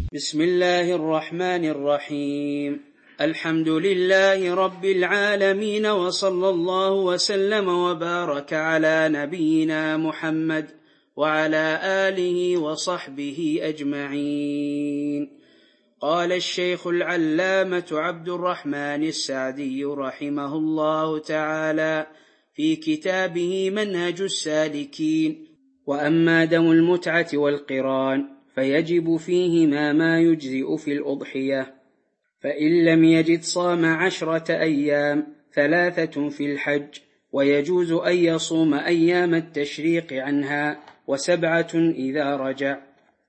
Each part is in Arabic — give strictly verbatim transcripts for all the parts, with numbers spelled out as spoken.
بسم الله الرحمن الرحيم. الحمد لله رب العالمين، وصلى الله وسلم وبارك على نبينا محمد وعلى آله وصحبه أجمعين. قال الشيخ العلامة عبد الرحمن السعدي رحمه الله تعالى في كتابه منهج السالكين: وأما دم المتعة والقران فيجب فيهما ما يجزئ في الأضحية، فإن لم يجد صام عشرة أيام، ثلاثة في الحج، ويجوز أن يصوم أيام التشريق عنها، وسبعة إذا رجع.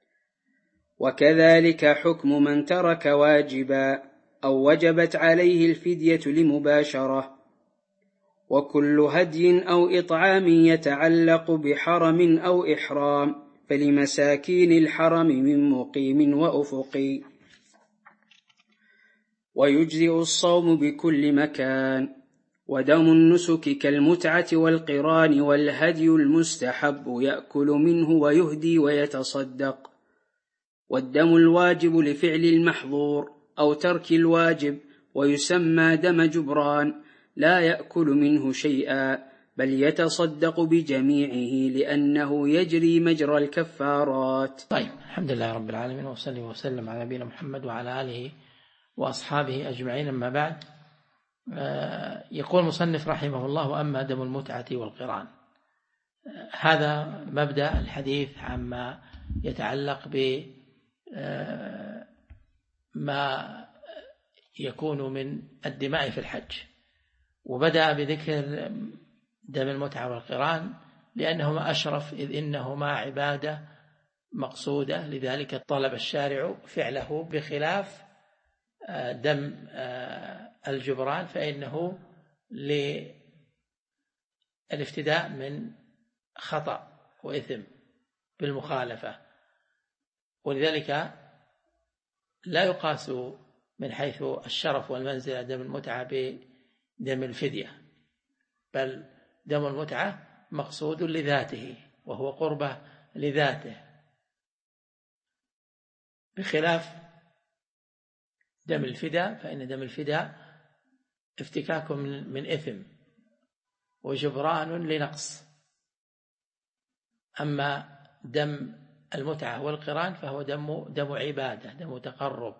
وكذلك حكم من ترك واجبا أو وجبت عليه الفدية لمباشرة. وكل هدي أو إطعام يتعلق بحرم أو إحرام فلمساكين الحرم من مقيم وأفقي. ويجزئ الصوم بكل مكان. ودم النسك كالمتعة والقران والهدي المستحب يأكل منه ويهدي ويتصدق. والدم الواجب لفعل المحظور أو ترك الواجب ويسمى دم جبران لا يأكل منه شيئا، بل يتصدق بجميعه لأنه يجري مجرى الكفارات. طيب، الحمد لله رب العالمين، وصلي وسلم على نبينا محمد وعلى آله وأصحابه أجمعين. أما بعد، يقول المصنف رحمه الله: وأما دم المتعة والقران. هذا مبدأ الحديث عما يتعلق بما يكون من الدماء في الحج، وبدأ بذكر دم المتعة والقران لأنهما أشرف، إذ إنهما عبادة مقصودة، لذلك طلب الشارع فعله، بخلاف دم الجبران فإنه للافتداء من خطأ وإثم بالمخالفة، ولذلك لا يقاس من حيث الشرف والمنزلة دم المتعة بدم الفدية، بل دم المتعة مقصود لذاته وهو قربة لذاته، بخلاف دم الفداء، فإن دم الفداء افتكاك من إثم وجبران لنقص. أما دم المتعة والقران فهو دم دم عبادة، دم تقرب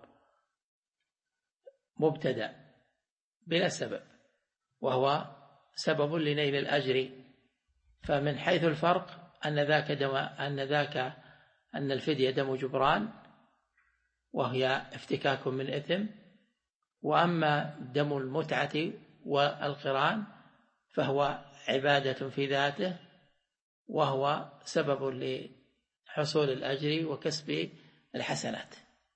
مبتدأ بلا سبب، وهو سبب لنيل الأجر. فمن حيث الفرق أن ذاك دم أن ذاك أن الفدية دم جبران وهي افتكاك من إثم، وأما دم المتعة والقران فهو عبادة في ذاته، وهو سبب لحصول الأجر وكسب الحسنات.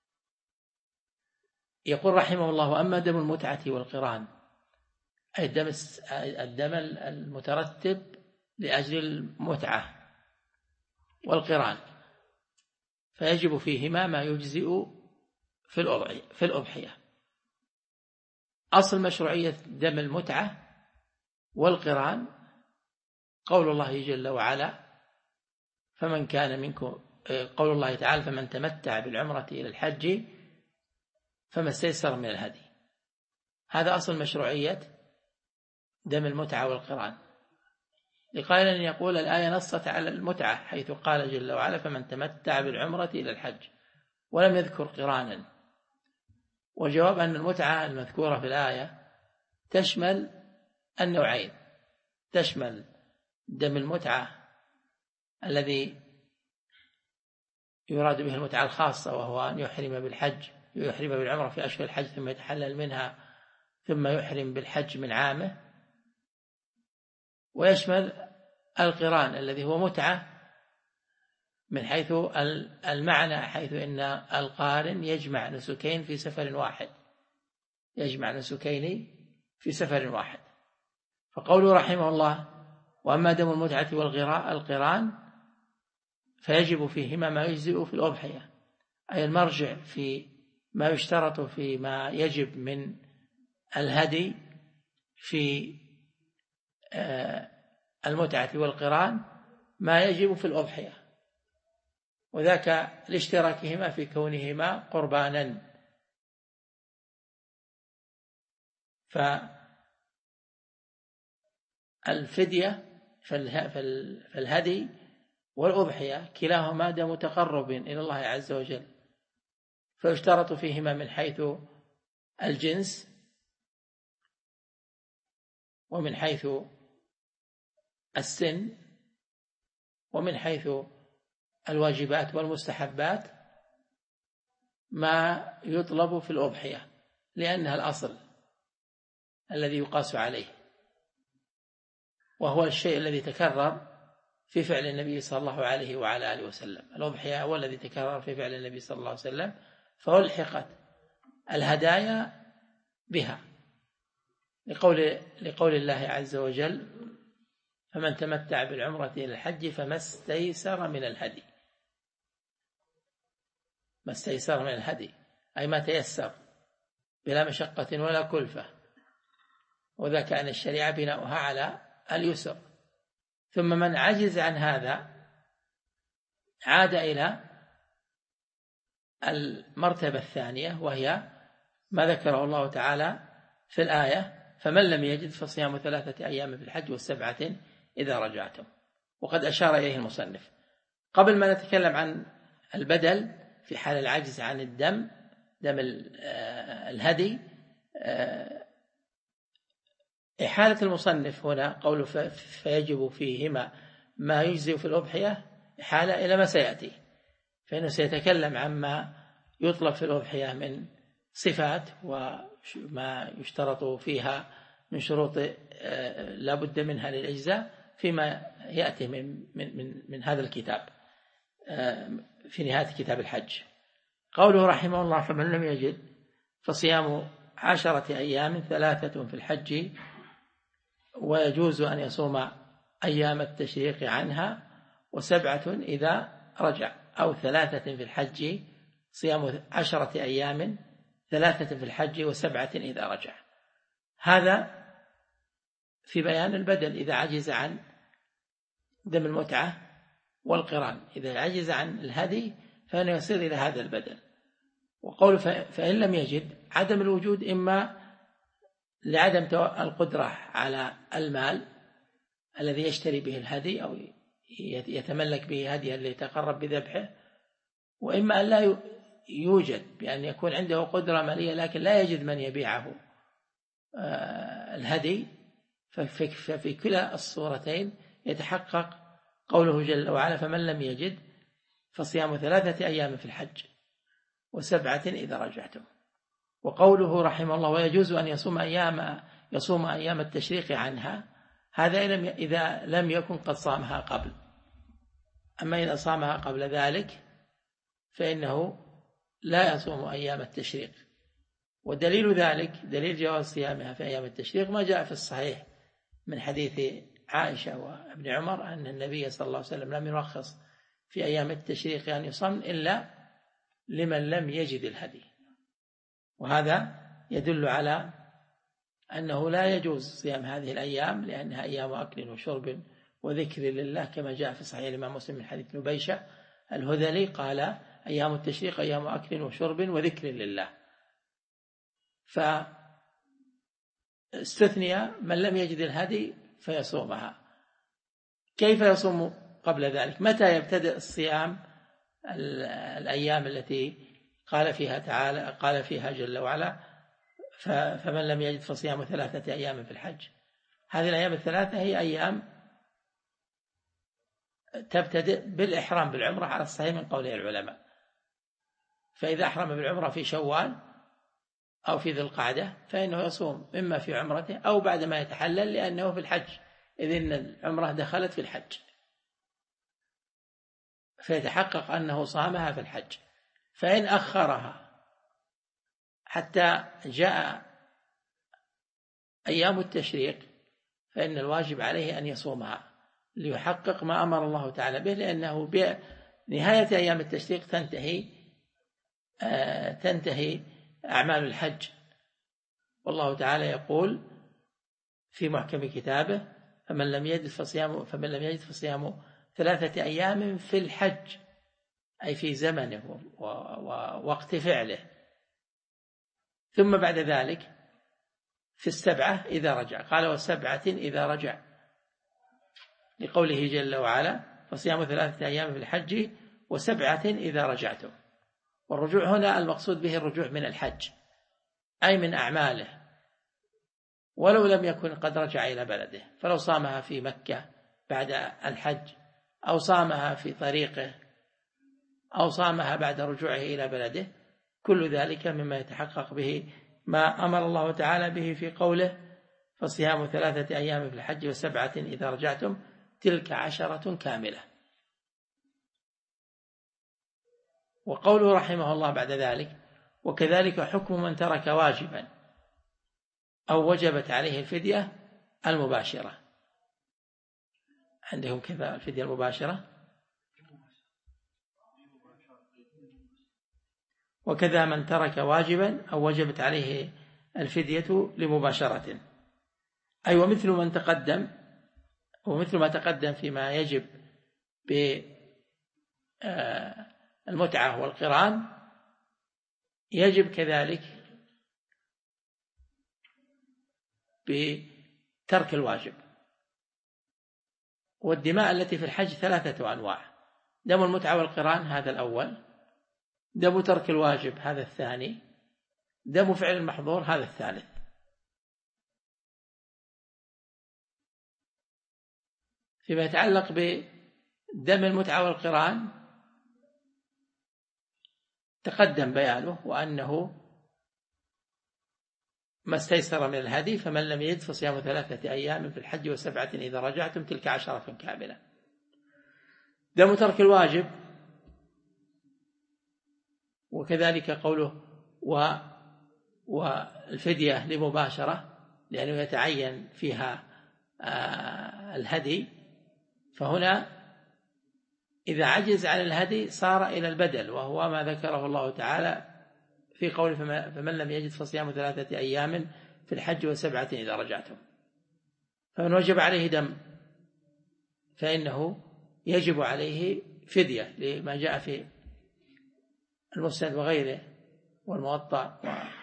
يقول رحمه الله: وأما دم المتعة والقران، أي الدم الدم المترتب لأجل المتعة والقران، فيجب فيهما ما يجزئ في الأضحية. أصل مشروعية دم المتعة والقران قول الله جل وعلا: فمن كان منكم قول الله تعالى: فمن تمتع بالعمرة إلى الحج فما استيسر من الهدي. هذا أصل مشروعية دم المتعة والقران. لقائل أن يقول الآية نصت على المتعة، حيث قال جل وعلا: فمن تمتع بالعمرة إلى الحج، ولم يذكر قرانا. والجواب أن المتعة المذكورة في الآية تشمل النوعين، تشمل دم المتعة الذي يراد به المتعة الخاصة، وهو أن يحرم بالحج يحرم بالعمرة في أشهر الحج ثم يتحلل منها ثم يحرم بالحج من عامه، ويشمل القران الذي هو متعة من حيث المعنى، حيث إن القارن يجمع نسكين في سفر واحد يجمع نسكين في سفر واحد. فقوله رحمه الله: وأما دم المتعة والقران فيجب فيهما ما يجزئ في الأضحية، أي المرجع في ما يشترط في ما يجب من الهدي في المتعة والقران ما يجب في الأضحية. وذاك لاشتراكهما في كونهما قربانا. فالفدية فالهدي والأضحية كلاهما دم تقرب إلى الله عز وجل، فيشترط فيهما من حيث الجنس ومن حيث السن ومن حيث الواجبات والمستحبات ما يطلب في الأضحية، لأنها الأصل الذي يقاس عليه، وهو الشيء الذي تكرر في فعل النبي صلى الله عليه وعلى آله وسلم. الأضحية هو الذي تكرر في فعل النبي صلى الله عليه وسلم، فألحقت الهدايا بها لقول, لقول الله عز وجل: فمن تمتع بالعمرة إلى الحج فما استيسر من الهدي. ما استيسر من الهدي أي ما تيسر بلا مشقة ولا كلفة، وذاك أن الشريعة بناؤها على اليسر. ثم من عجز عن هذا عاد إلى المرتبة الثانية، وهي ما ذكره الله تعالى في الآية: فمن لم يجد فصيام ثلاثة أيام في الحج والسبعة إذا رجعتم. وقد أشار إليه المصنف. قبل ما نتكلم عن البدل في حال العجز عن الدم دم الهدي، إحالة المصنف هنا قوله فيجب فيهما ما يجزي في الأضحية إحالة إلى ما سيأتي، فإنه سيتكلم عما يطلب في الأضحية من صفات وما يشترط فيها من شروط لا بد منها للإجزاء فيما يأتي من, من, من, من هذا الكتاب في نهاية كتاب الحج. قوله رحمه الله: فمن لم يجد فصيام عشرة أيام ثلاثة في الحج ويجوز أن يصوم أيام التشريق عنها وسبعة إذا رجع، أو ثلاثة في الحج صيام عشرة أيام ثلاثة في الحج وسبعة إذا رجع. هذا في بيان البدل إذا عجز عن دم المتعة والقران. إذا عجز عن الهدي فإنه يصير إلى هذا البدل. وقول فإن لم يجد، عدم الوجود إما لعدم القدرة على المال الذي يشتري به الهدي أو يتملك به هديا ليتقرب بذبحه، وإما أن لا يوجد بأن يكون عنده قدرة مالية لكن لا يجد من يبيعه الهدي. ففي كلا الصورتين يتحقق قوله جل وعلا: فمن لم يجد فصيام ثلاثة أيام في الحج وسبعة إذا رجعتم. وقوله رحمه الله: ويجوز أن يصوم أيام يصوم أيام التشريق عنها، هذا إذا لم يكن قد صامها قبل. أما إذا صامها قبل ذلك فإنه لا يصوم أيام التشريق. ودليل ذلك دليل جواز صيامها في أيام التشريق ما جاء في الصحيح من حديث عائشة وابن عمر أن النبي صلى الله عليه وسلم لم يرخص في أيام التشريق أن يصوم إلا لمن لم يجد الهدي. وهذا يدل على أنه لا يجوز صيام هذه الأيام لأنها أيام أكل وشرب وذكر لله، كما جاء في صحيح الإمام مسلم من حديث نبيشة الهذلي قال: أيام التشريق أيام أكل وشرب وذكر لله. فاستثني من لم يجد الهدي فيصومها. كيف يصوم قبل ذلك؟ متى يبتدئ الصيام؟ الأيام التي قال فيها تعالى قال فيها جل وعلا: فمن لم يجد فصيام ثلاثة أيام في الحج. هذه الأيام الثلاثة هي أيام تبتدئ بالإحرام بالعمرة على الصحيح من قول العلماء. فإذا أحرم بالعمرة في شوال أو في ذي القعدة فإنه يصوم إما في عمرته أو بعد ما يتحلل، لأنه في الحج، إذ إن العمرة دخلت في الحج، فيتحقق أنه صامها في الحج. فإن أخرها حتى جاء أيام التشريق فإن الواجب عليه أن يصومها ليحقق ما أمر الله تعالى به، لأنه بنهاية أيام التشريق تنتهي آه تنتهي أعمال الحج. والله تعالى يقول في محكم كتابه: فمن لم يجد فصيام فمن لم يجد فصيام ثلاثة أيام في الحج، أي في زمنه ووقت فعله. ثم بعد ذلك في السبعة إذا رجع، قال وسبعة إذا رجع، لقوله جل وعلا فصيام ثلاثة أيام في الحج وسبعة إذا رجعتم. والرجوع هنا المقصود به الرجوع من الحج أي من أعماله، ولو لم يكن قد رجع إلى بلده، فلو صامها في مكة بعد الحج أو صامها في طريقه أو صامها بعد رجوعه إلى بلده، كل ذلك مما يتحقق به ما أمر الله تعالى به في قوله فصيام ثلاثة أيام في الحج وسبعة إذا رجعتم تلك عشرة كاملة. وقوله رحمه الله بعد ذلك وكذلك حكم من ترك واجبا أو وجبت عليه الفدية المباشرة. عندهم كذا الفدية المباشرة. وكذا من ترك واجبا أو وجبت عليه الفدية لمباشرة، أي ومثل من تقدم ومثل ما تقدم فيما يجب بالمتعة والقران يجب كذلك بترك الواجب. والدماء التي في الحج ثلاثة أنواع: دم المتعة والقران هذا الأول، دم ترك الواجب هذا الثاني، دم فعل المحظور هذا الثالث. فيما يتعلق بدم المتعة والقران تقدم بيانه، وأنه ما استيسر من الهدي، فمن لم يجد فصيام ثلاثة أيام في الحج وسبعة إذا رجعتم تلك عشرة كاملة. دم ترك الواجب وكذلك قوله و والفدية لمباشرة لأنه يتعين فيها الهدي، فهنا إذا عجز عن الهدي صار إلى البدل، وهو ما ذكره الله تعالى في قوله فمن لم يجد فصيام ثلاثة أيام في الحج وسبعة إذا رجعتم. فمن وجب عليه دم فإنه يجب عليه فدية لما جاء في المسند وغيره والموطأ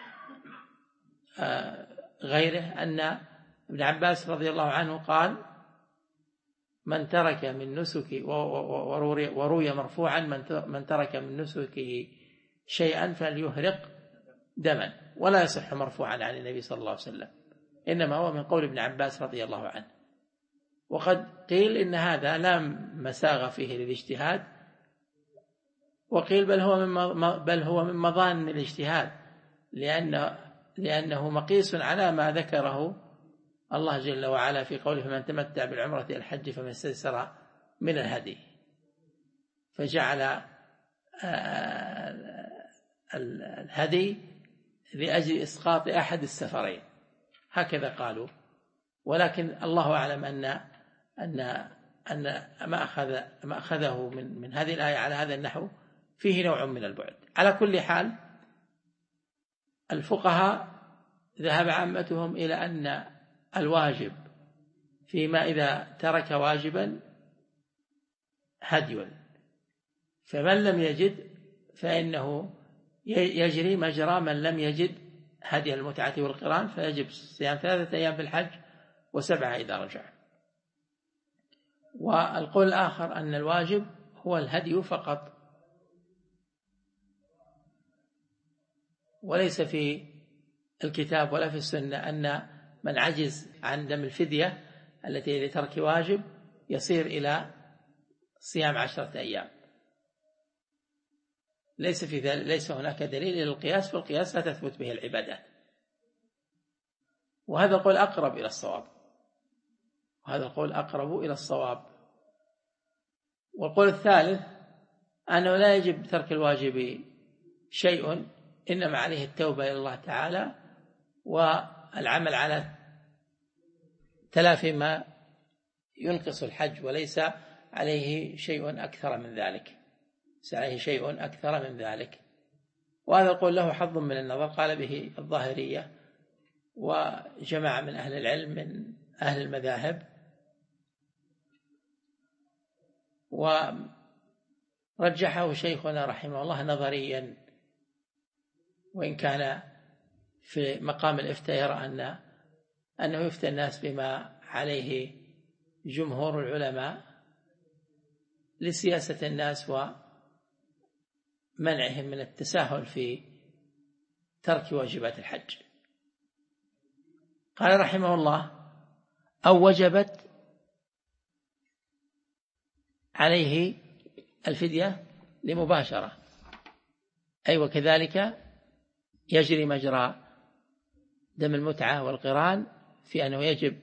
وغيره أن ابن عباس رضي الله عنه قال من ترك من نسك، وروي مرفوعا من ترك من نسكه شيئا فليهرق دما، ولا يصح مرفوعا عن النبي صلى الله عليه وسلم، إنما هو من قول ابن عباس رضي الله عنه. وقد قيل إن هذا لا مساغ فيه للاجتهاد، وقيل بل هو من بل هو من مظان الاجتهاد، لأنه لأنه مقيس على ما ذكره الله جل وعلا في قوله فمن تمتع بالعمرة إلى الحج فمن استيسر من الهدي، فجعل الهدي لأجل إسقاط أحد السفرين، هكذا قالوا. ولكن الله أعلم أن أن أن ما أخذ ما أخذه من من هذه الآية على هذا النحو فيه نوع من البعد. على كل حال الفقهاء ذهب عامتهم إلى أن الواجب فيما إذا ترك واجبا هدي، فمن لم يجد فإنه يجري مجرى من لم يجد هدي المتعة والقران، فيجب صيام ثلاثة أيام في الحج وسبعة إذا رجع. والقول الآخر أن الواجب هو الهدي فقط، وليس في الكتاب ولا في السنة أن من عجز عن دم الفدية التي لترك واجب يصير إلى صيام عشرة أيام. ليس في ذلك، ليس هناك دليل إلى القياس، والقياس لا تثبت به العبادات. وهذا القول أقرب إلى الصواب وهذا القول أقرب إلى الصواب والقول الثالث أنه لا يجب ترك الواجب شيء، إنما عليه التوبة إلى الله تعالى والعمل على تلافي ما ينقص الحج، وليس عليه شيء أكثر من ذلك ليس عليه شيء أكثر من ذلك. وهذا القول له حظ من النظر، قال به الظاهرية وجماعة من أهل العلم من أهل المذاهب. رجحه شيخنا رحمه الله نظريا، وإن كان في مقام الإفتاء يرى أن أنه يفتى الناس بما عليه جمهور العلماء لسياسة الناس ومنعهم من التساهل في ترك واجبات الحج. قال رحمه الله: أو وجبت عليه الفدية لمباشرة، أي وكذلك يجري مجرى دم المتعة والقران في أنه يجب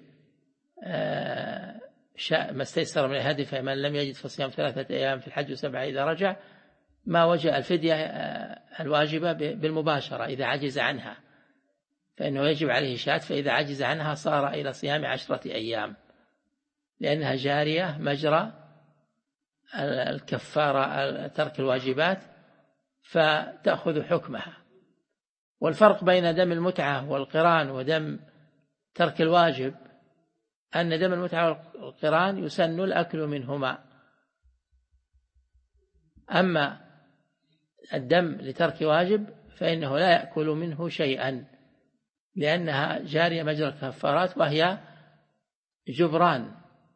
ما استيسر من الهدي، فمن لم يجد فصيام ثلاثة أيام في الحج وسبعة إذا رجع، ما وجب الفدية الواجبة بالمباشرة إذا عجز عنها، فإنه يجب عليه شاة، فإذا عجز عنها صار إلى صيام عشرة أيام، لأنها جارية مجرى الكفارة ترك الواجبات فتأخذ حكمها. والفرق بين دم المتعة والقران ودم ترك الواجب أن دم المتعة والقران يسن الأكل منهما، أما الدم لترك واجب فإنه لا يأكل منه شيئا، لأنها جارية مجرى الكفارات وهي جبران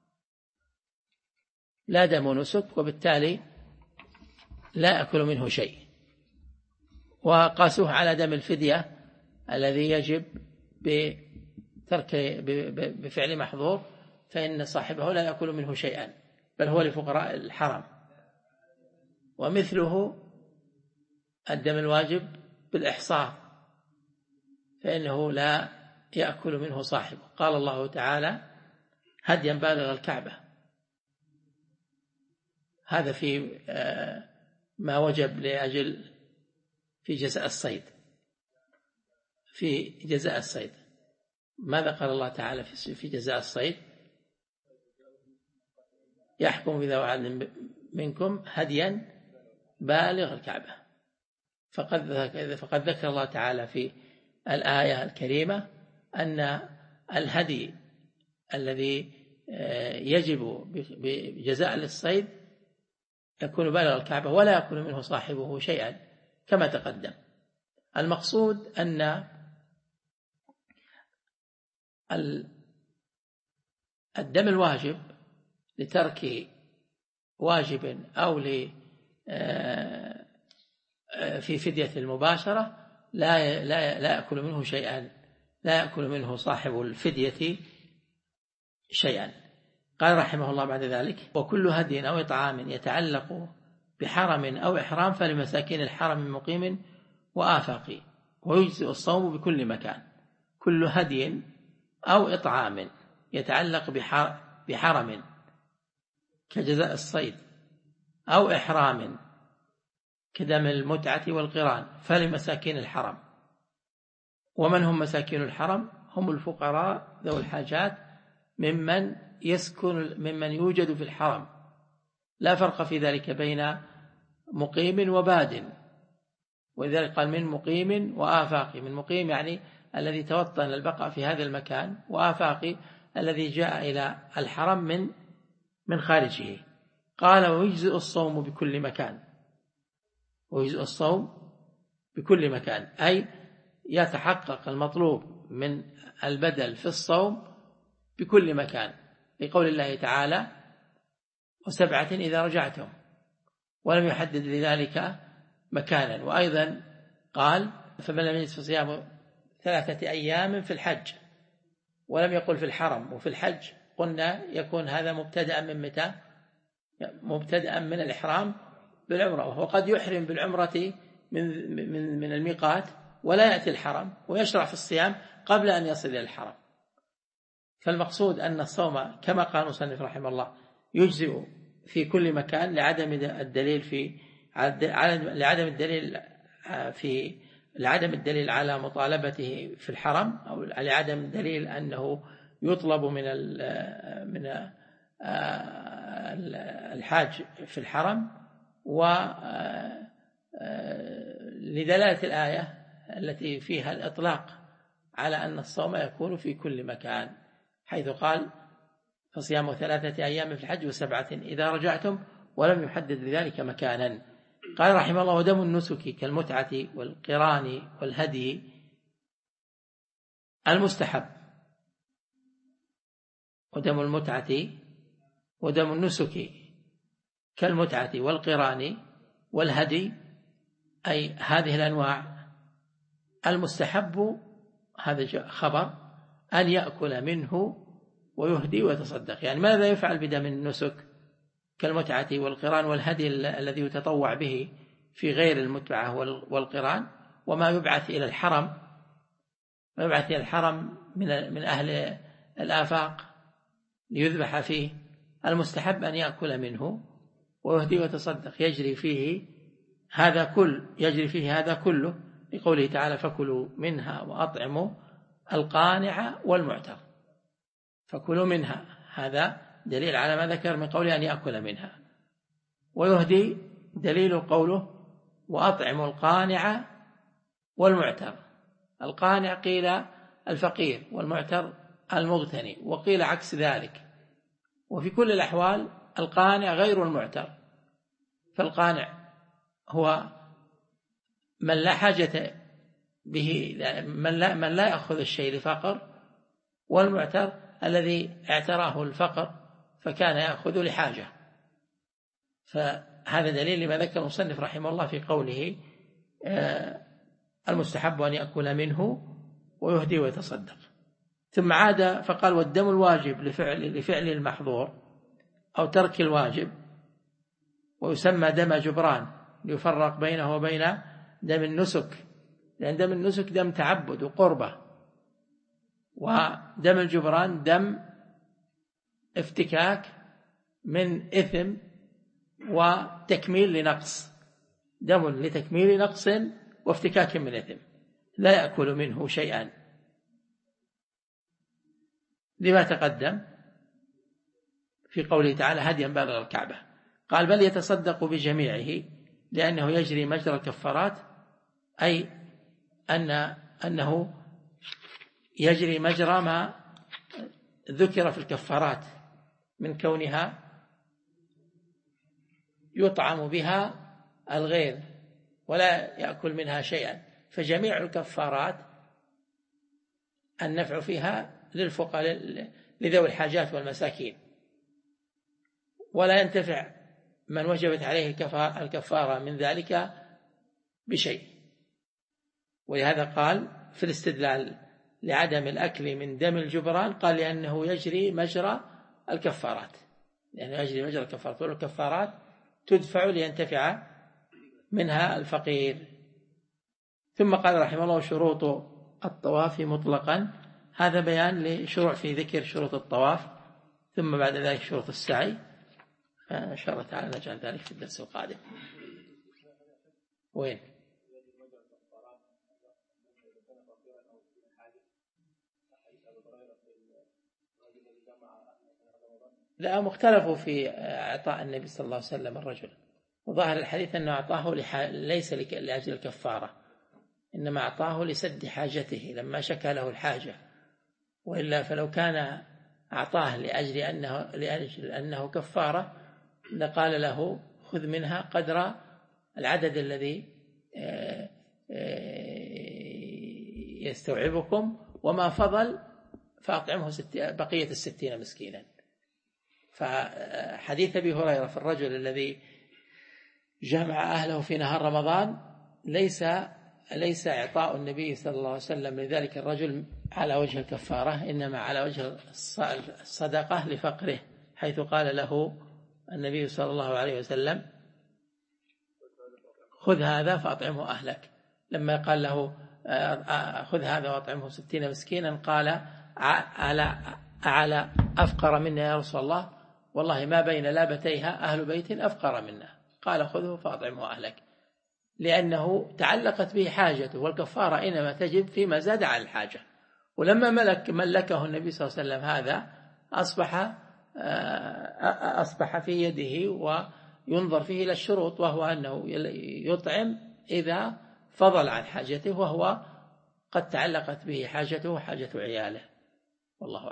لا دم نسك، وبالتالي لا يأكل منه شيء. وقاسوه على دم الفدية الذي يجب بترك بفعل محظور، فإن صاحبه لا يأكل منه شيئا بل هو لفقراء الحرم. ومثله الدم الواجب بالإحصار، فإنه لا يأكل منه صاحبه. قال الله تعالى: هديا بالغ الكعبة، هذا في ما وجب لأجل في جزاء الصيد. في جزاء الصيد ماذا قال الله تعالى في جزاء الصيد؟ يحكم بذوي عدل منكم هديا بالغ الكعبة. فقد فقد ذكر الله تعالى في الآية الكريمة أن الهدي الذي يجب بجزاء للصيد يكون بالغ الكعبة ولا يأكل منه صاحبه شيئا كما تقدم. المقصود أن الدم الواجب لترك واجب أو في فدية المباشرة لا لا لا يأكل منه شيئا، لا يأكل منه صاحب الفدية شيئا. قال رحمه الله بعد ذلك: وكل هدي أو إطعام يتعلق بحرم أو إحرام فلمساكين الحرم من مقيم وآفاقي، ويجزئ الصوم بكل مكان. كل هدي أو إطعام يتعلق بحرم كجزاء الصيد أو إحرام كدم المتعة والقران فلمساكين الحرم. ومن هم مساكين الحرم؟ هم الفقراء ذو الحاجات ممن يسكن ممن يوجد في الحرم، لا فرق في ذلك بين مقيم وباد، ولذلك قال من مقيم وآفاقي. من مقيم يعني الذي توطن البقاء في هذا المكان، وآفاقي الذي جاء إلى الحرم من من خارجه. قال: ويجزئ الصوم بكل مكان. ويجزئ الصوم بكل مكان أي يتحقق المطلوب من البدل في الصوم بكل مكان، لقول الله تعالى: وسبعة إذا رجعتم، ولم يحدد لذلك مكانا. وأيضا قال: فمن لم يجد فصيام ثلاثة أيام في الحج، ولم يقل في الحرم. وفي الحج قلنا يكون هذا مبتدأ من متى؟ مبتدأ من الإحرام بالعمرة، وهو قد يحرم بالعمرة من من من الميقات ولا يأتي الحرم ويشرع في الصيام قبل أن يصل إلى الحرم. فالمقصود أن الصوم كما قال المصنف رحمه الله يجزئ في كل مكان لعدم الدليل في لعدم الدليل في لعدم الدليل على مطالبته في الحرم، أو لعدم الدليل أنه يطلب من من الحاج في الحرم، ولدلالة الآية التي فيها الإطلاق على أن الصوم يكون في كل مكان، حيث قال: فصيام ثلاثة أيام في الحج وسبعة إذا رجعتم، ولم يحدد لذلك مكانا. قال رحمه الله: ودم النسك كالمتعة والقران والهدي المستحب. ودم المتعة ودم النسك كالمتعة والقران والهدي، أي هذه الأنواع المستحب، هذا خبر، أن يأكل منه ويهدي ويتصدق. يعني ماذا يفعل بدم النسك كالمتعة والقران والهدي الذي يتطوع به في غير المتعة والقران، وما يبعث إلى الحرم، ما يبعث إلى الحرم من من أهل الآفاق ليذبح فيه. المستحب أن يأكل منه ويهدي ويتصدق، يجري فيه هذا كل يجري فيه هذا كله، لقوله تعالى: فكلوا منها وأطعموا القانع والمعتر. فكلوا منها، هذا دليل على ما ذكر من قوله أن يأكل منها. ويهدي دليل قوله: وأطعموا القانع والمعتر. القانع قيل الفقير، والمعتر المغتني، وقيل عكس ذلك. وفي كل الأحوال القانع غير المعتر، فالقانع هو من لا حاجة به، من لا, من لا يأخذ الشيء لفقر، والمعتر الذي اعتراه الفقر فكان يأخذ لحاجة. فهذا دليل لما ذكر المصنف رحمه الله في قوله: المستحب أن يأكل منه ويهدي ويتصدق. ثم عاد فقال: والدم الواجب لفعل, لفعل المحظور أو ترك الواجب، ويسمى دم جبران، ليفرق بينه وبين دم النسك، لأن دم النسك دم تعبد وقربة، ودم الجبران دم افتكاك من إثم وتكميل لنقص، دم لتكميل نقص وافتكاك من إثم، لا يأكل منه شيئا لما تقدم في قوله تعالى: هديا بالغ الكعبة. قال: بل يتصدق بجميعه، لأنه يجري مجرى الكفارات، أي أن أنه يجري مجرى ما ذكر في الكفارات من كونها يطعم بها الغير ولا يأكل منها شيئا. فجميع الكفارات النفع فيها للفقراء لذوي الحاجات والمساكين، ولا ينتفع من وجبت عليه الكفارة من ذلك بشيء. ولهذا قال في الاستدلال لعدم الأكل من دم الجبران، قال: لأنه يجري مجرى الكفارات، لأنه يجري مجرى الكفارات، والكفارات تدفع لينتفع منها الفقير. ثم قال رحمه الله: شروط الطواف مطلقا. هذا بيان لشروع في ذكر شروط الطواف، ثم بعد ذلك شروط السعي. إن شاء الله تعالى نجعل ذلك في الدرس القادم. وين؟ لا، مختلفوا في إعطاء النبي صلى الله عليه وسلم الرجل، وظاهر الحديث أنه أعطاه ليس لأجل الكفارة، إنما أعطاه لسد حاجته لما شكى له الحاجة، وإلا فلو كان أعطاه لأجل أنه, لأجل أنه كفارة لقال له: خذ منها قدر العدد الذي يستوعبكم، وما فضل فأطعمه بقية الستين مسكينا. فحديث أبي هريرة في الرجل الذي جمع أهله في نهار رمضان ليس ليس إعطاء النبي صلى الله عليه وسلم لذلك الرجل على وجه الكفارة، إنما على وجه الصدقة لفقره، حيث قال له النبي صلى الله عليه وسلم: خذ هذا فأطعمه أهلك. لما قال له: خذ هذا وأطعمه ستين مسكينا، قال: على على أفقر منا يا رسول الله؟ والله ما بين لابتيها أهل بيت أفقر منا. قال: خذه فأطعمه أهلك، لأنه تعلقت به حاجته، والكفارة إنما تجب فيما زاد على الحاجة. ولما ملك ملكه النبي صلى الله عليه وسلم هذا أصبح أصبح في يده، وينظر فيه إلى الشروط، وهو أنه يطعم إذا فضل عن حاجته، وهو قد تعلقت به حاجته وحاجة عياله. والله